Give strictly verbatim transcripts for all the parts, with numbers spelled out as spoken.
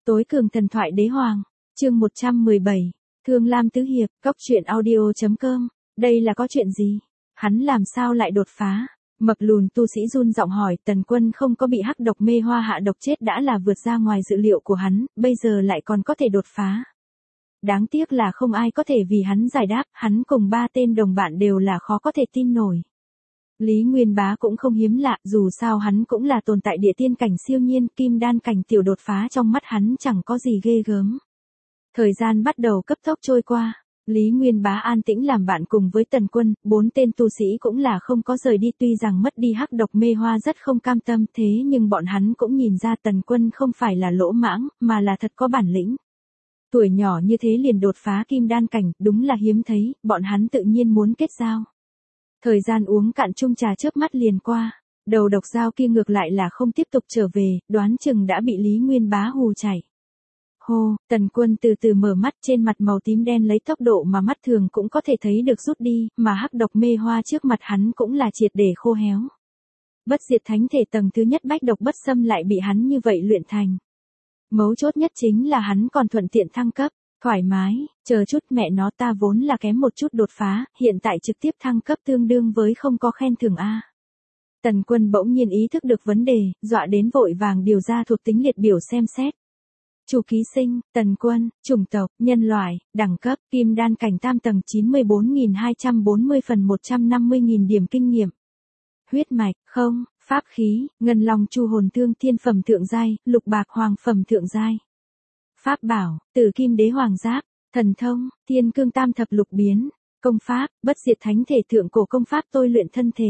Tối cường thần thoại đế hoàng, chương một trăm mười bảy, Thương Lam Tứ Hiệp, Cóc truyện audio.com, đây là có chuyện gì? Hắn làm sao lại đột phá? Mập lùn tu sĩ run giọng hỏi. Tần Quân không có bị hắc độc mê hoa hạ độc chết đã là vượt ra ngoài dự liệu của hắn, bây giờ lại còn có thể đột phá. Đáng tiếc là không ai có thể vì hắn giải đáp, hắn cùng ba tên đồng bạn đều là khó có thể tin nổi. Lý Nguyên Bá cũng không hiếm lạ, dù sao hắn cũng là tồn tại địa tiên cảnh siêu nhiên, kim đan cảnh tiểu đột phá trong mắt hắn chẳng có gì ghê gớm. Thời gian bắt đầu cấp tốc trôi qua, Lý Nguyên Bá an tĩnh làm bạn cùng với Tần Quân, bốn tên tu sĩ cũng là không có rời đi, tuy rằng mất đi hắc độc mê hoa rất không cam tâm, thế nhưng bọn hắn cũng nhìn ra Tần Quân không phải là lỗ mãng, mà là thật có bản lĩnh. Tuổi nhỏ như thế liền đột phá kim đan cảnh, đúng là hiếm thấy, bọn hắn tự nhiên muốn kết giao. Thời gian uống cạn chung trà chớp mắt liền qua, đầu độc dao kia ngược lại là không tiếp tục trở về, đoán chừng đã bị Lý Nguyên Bá hù chạy. Hô, Tần Quân từ từ mở mắt, trên mặt màu tím đen lấy tốc độ mà mắt thường cũng có thể thấy được rút đi, mà hắc độc mê hoa trước mặt hắn cũng là triệt để khô héo. Bất diệt thánh thể tầng thứ nhất bách độc bất xâm lại bị hắn như vậy luyện thành. Mấu chốt nhất chính là hắn còn thuận tiện thăng cấp, thoải mái, chờ chút mẹ nó ta vốn là kém một chút đột phá, hiện tại trực tiếp thăng cấp tương đương với không có khen thưởng A. Tần Quân bỗng nhiên ý thức được vấn đề, dọa đến vội vàng điều ra thuộc tính liệt biểu xem xét. Chủ ký sinh, Tần Quân, chủng tộc, nhân loại, đẳng cấp, kim đan cảnh tam tầng chín mươi bốn nghìn hai trăm bốn mươi phần một trăm năm mươi nghìn điểm kinh nghiệm. Huyết mạch, không, pháp khí, ngân long chu hồn thương thiên phẩm thượng giai, lục bạc hoàng phẩm thượng giai. Pháp bảo, tử kim đế hoàng giáp, thần thông, thiên cương tam thập lục biến, công pháp, bất diệt thánh thể thượng cổ công pháp tôi luyện thân thể.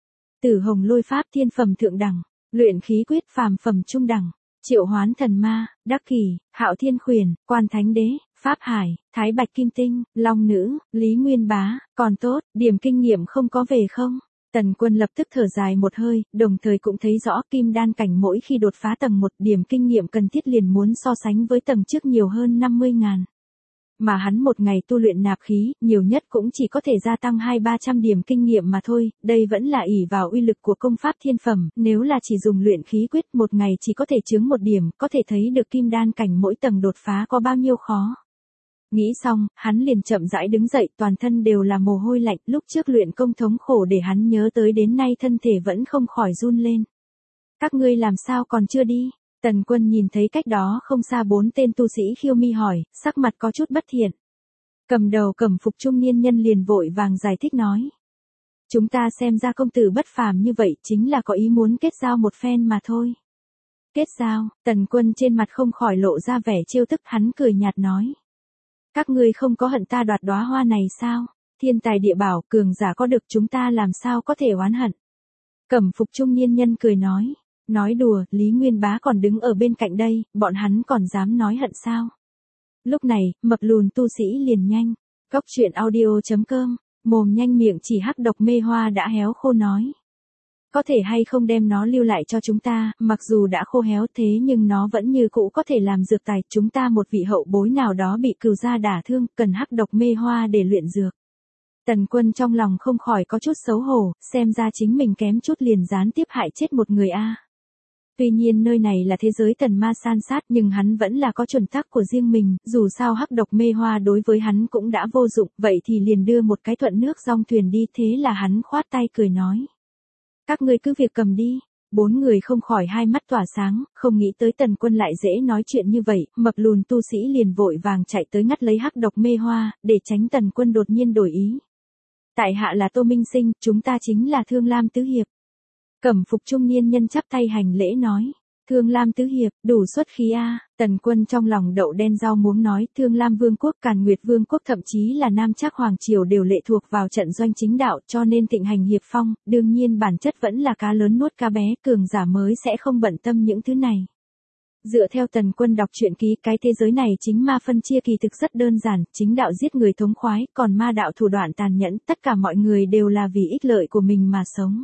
Tử hồng lôi pháp thiên phẩm thượng đẳng, luyện khí quyết phàm phẩm trung đẳng. Triệu hoán thần ma, đắc kỷ, hạo thiên khuyển, quan thánh đế, pháp hải, thái bạch kim tinh, long nữ, Lý Nguyên Bá, còn tốt, điểm kinh nghiệm không có về không? Tần Quân lập tức thở dài một hơi, đồng thời cũng thấy rõ kim đan cảnh mỗi khi đột phá tầng một điểm kinh nghiệm cần thiết liền muốn so sánh với tầng trước nhiều hơn năm mươi ngàn. Mà hắn một ngày tu luyện nạp khí, nhiều nhất cũng chỉ có thể gia tăng hai ba trăm điểm kinh nghiệm mà thôi, đây vẫn là ỷ vào uy lực của công pháp thiên phẩm, nếu là chỉ dùng luyện khí quyết một ngày chỉ có thể chướng một điểm, có thể thấy được kim đan cảnh mỗi tầng đột phá có bao nhiêu khó. Nghĩ xong, hắn liền chậm rãi đứng dậy, toàn thân đều là mồ hôi lạnh, lúc trước luyện công thống khổ để hắn nhớ tới đến nay thân thể vẫn không khỏi run lên. Các ngươi làm sao còn chưa đi? Tần Quân nhìn thấy cách đó không xa bốn tên tu sĩ khiêu mi hỏi, sắc mặt có chút bất thiện. Cầm đầu cẩm phục trung niên nhân liền vội vàng giải thích nói. Chúng ta xem ra công tử bất phàm như vậy chính là có ý muốn kết giao một phen mà thôi. Kết giao, Tần Quân trên mặt không khỏi lộ ra vẻ trêu tức, hắn cười nhạt nói. Các ngươi không có hận ta đoạt đóa hoa này sao? Thiên tài địa bảo, cường giả có được chúng ta làm sao có thể oán hận? Cẩm phục trung niên nhân cười nói. Nói đùa, Lý Nguyên Bá còn đứng ở bên cạnh đây, bọn hắn còn dám nói hận sao? Lúc này, mập lùn tu sĩ liền nhanh. Cóc truyện audio.com, mồm nhanh miệng chỉ hắc độc mê hoa đã héo khô nói. Có thể hay không đem nó lưu lại cho chúng ta, mặc dù đã khô héo thế nhưng nó vẫn như cũ có thể làm dược tài, chúng ta một vị hậu bối nào đó bị cừu gia đả thương, cần hắc độc mê hoa để luyện dược. Tần Quân trong lòng không khỏi có chút xấu hổ, xem ra chính mình kém chút liền gián tiếp hại chết một người a. Tuy nhiên nơi này là thế giới tần ma san sát nhưng hắn vẫn là có chuẩn tắc của riêng mình, dù sao hắc độc mê hoa đối với hắn cũng đã vô dụng, vậy thì liền đưa một cái thuận nước dong thuyền đi, thế là hắn khoát tay cười nói. Các ngươi cứ việc cầm đi. Bốn người không khỏi hai mắt tỏa sáng, không nghĩ tới Tần Quân lại dễ nói chuyện như vậy, mập lùn tu sĩ liền vội vàng chạy tới ngắt lấy hắc độc mê hoa, để tránh Tần Quân đột nhiên đổi ý. Tại hạ là Tô Minh Sinh, chúng ta chính là Thương Lam Tứ Hiệp. Cẩm phục trung niên nhân chắp tay hành lễ nói. Thương Lam Tứ Hiệp, đủ xuất khí a. Tần Quân trong lòng đậu đen rau muống nói, Thương Lam Vương quốc, Càn Nguyệt Vương quốc thậm chí là Nam Trác Hoàng triều đều lệ thuộc vào trận doanh chính đạo, cho nên thịnh hành hiệp phong, đương nhiên bản chất vẫn là cá lớn nuốt cá bé, cường giả mới sẽ không bận tâm những thứ này. Dựa theo Tần Quân đọc truyện ký, cái thế giới này chính ma phân chia kỳ thực rất đơn giản, chính đạo giết người thống khoái, còn ma đạo thủ đoạn tàn nhẫn, tất cả mọi người đều là vì ích lợi của mình mà sống.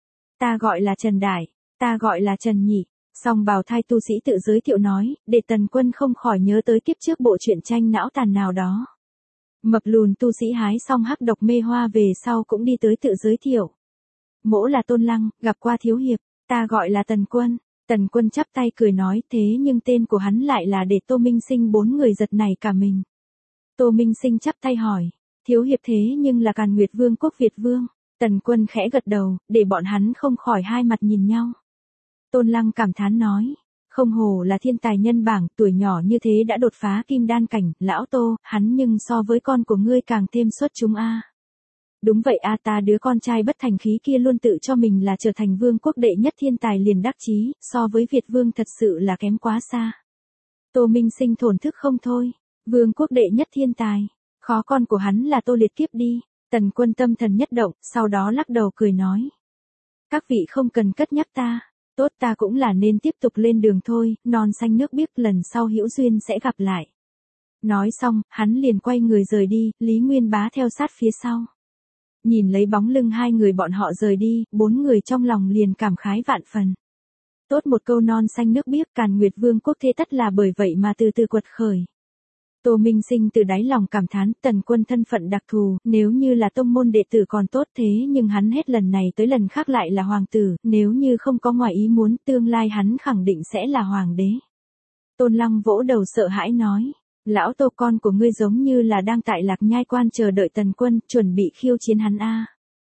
Ta gọi là Trần Đại, ta gọi là Trần Nhị. Song bào thai tu sĩ tự giới thiệu nói, để Tần Quân không khỏi nhớ tới kiếp trước bộ truyện tranh não tàn nào đó. Mập lùn tu sĩ hái xong hắc độc mê hoa về sau cũng đi tới tự giới thiệu. Mỗ là Tôn Lăng, gặp qua thiếu hiệp, ta gọi là Tần Quân. Tần Quân chắp tay cười nói thế nhưng tên của hắn lại là để Tô Minh Sinh bốn người giật nảy cả mình. Tô Minh Sinh chắp tay hỏi, thiếu hiệp thế nhưng là Càn Nguyệt Vương quốc Việt Vương. Tần Quân khẽ gật đầu, để bọn hắn không khỏi hai mặt nhìn nhau. Tôn Lăng cảm thán nói, không hổ là thiên tài nhân bảng, tuổi nhỏ như thế đã đột phá kim đan cảnh, lão Tô, hắn nhưng so với con của ngươi càng thêm xuất chúng a. Đúng vậy a, ta đứa con trai bất thành khí kia luôn tự cho mình là trở thành vương quốc đệ nhất thiên tài liền đắc chí, so với Việt Vương thật sự là kém quá xa. Tô Minh Sinh thổn thức không thôi, vương quốc đệ nhất thiên tài, khó con của hắn là Tô Liệt Kiếp đi. Tần Quân tâm thần nhất động, sau đó lắc đầu cười nói. Các vị không cần cất nhắc ta, tốt ta cũng là nên tiếp tục lên đường thôi, non xanh nước biếc lần sau hữu duyên sẽ gặp lại. Nói xong, hắn liền quay người rời đi, Lý Nguyên Bá theo sát phía sau. Nhìn lấy bóng lưng hai người bọn họ rời đi, bốn người trong lòng liền cảm khái vạn phần. Tốt một câu non xanh nước biếc, Càn Nguyệt Vương quốc thế tất là bởi vậy mà từ từ quật khởi. Tô Minh Sinh từ đáy lòng cảm thán, Tần Quân thân phận đặc thù, nếu như là tông môn đệ tử còn tốt thế nhưng hắn hết lần này tới lần khác lại là hoàng tử, nếu như không có ngoài ý muốn, tương lai hắn khẳng định sẽ là hoàng đế. Tôn Lăng vỗ đầu sợ hãi nói, lão Tô con của ngươi giống như là đang tại Lạc Nhai Quan chờ đợi Tần Quân, chuẩn bị khiêu chiến hắn a.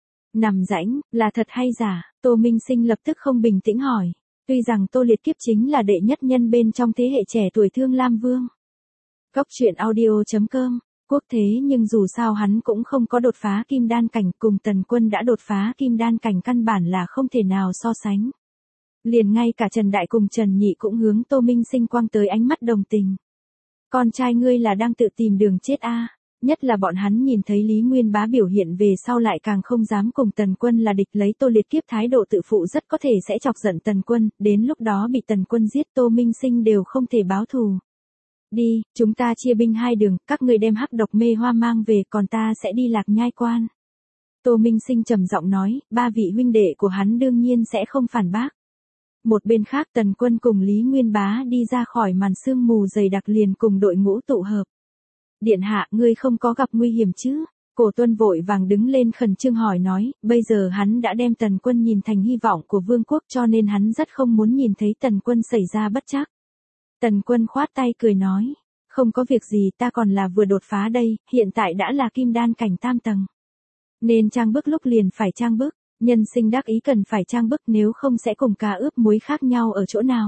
Nằm rãnh, là thật hay giả? Tô Minh Sinh lập tức không bình tĩnh hỏi. Tuy rằng Tô Liệt Kiếp chính là đệ nhất nhân bên trong thế hệ trẻ tuổi Thương Lam Vương. Góc truyện audio chấm com, quốc thế nhưng dù sao hắn cũng không có đột phá kim đan cảnh, cùng Tần Quân đã đột phá kim đan cảnh căn bản là không thể nào so sánh. Liền ngay cả Trần Đại cùng Trần Nhị cũng hướng Tô Minh Sinh quang tới ánh mắt đồng tình. Con trai ngươi là đang tự tìm đường chết a. Nhất là bọn hắn nhìn thấy Lý Nguyên Bá biểu hiện về sau lại càng không dám cùng Tần Quân là địch, lấy Tô Liệt Kiếp thái độ tự phụ rất có thể sẽ chọc giận Tần Quân, đến lúc đó bị Tần Quân giết Tô Minh Sinh đều không thể báo thù. Đi, chúng ta chia binh hai đường, các người đem hắc độc mê hoa mang về, còn ta sẽ đi Lạc Nhai Quan. Tô Minh Sinh trầm giọng nói, ba vị huynh đệ của hắn đương nhiên sẽ không phản bác. Một bên khác Tần Quân cùng Lý Nguyên Bá đi ra khỏi màn sương mù dày đặc liền cùng đội ngũ tụ hợp. Điện hạ, ngươi không có gặp nguy hiểm chứ? Cổ Tuân vội vàng đứng lên khẩn trương hỏi nói, bây giờ hắn đã đem Tần Quân nhìn thành hy vọng của vương quốc cho nên hắn rất không muốn nhìn thấy Tần Quân xảy ra bất trắc. Tần Quân khoát tay cười nói, không có việc gì, ta còn là vừa đột phá đây, hiện tại đã là kim đan cảnh tam tầng. Nên trang bức lúc liền phải trang bức, nhân sinh đắc ý cần phải trang bức, nếu không sẽ cùng cá ướp muối khác nhau ở chỗ nào.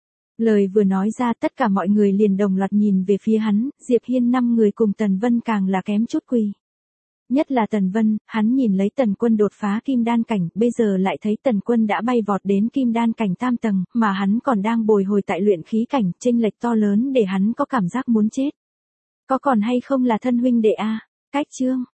Lời vừa nói ra tất cả mọi người liền đồng loạt nhìn về phía hắn, Diệp Hiên năm người cùng Tần Vân càng là kém chút quỳ. Nhất là Tần Vân, hắn nhìn lấy Tần Quân đột phá kim đan cảnh, bây giờ lại thấy Tần Quân đã bay vọt đến kim đan cảnh tam tầng, mà hắn còn đang bồi hồi tại luyện khí cảnh, chênh lệch to lớn để hắn có cảm giác muốn chết. Có còn hay không là thân huynh đệ a? Cách chương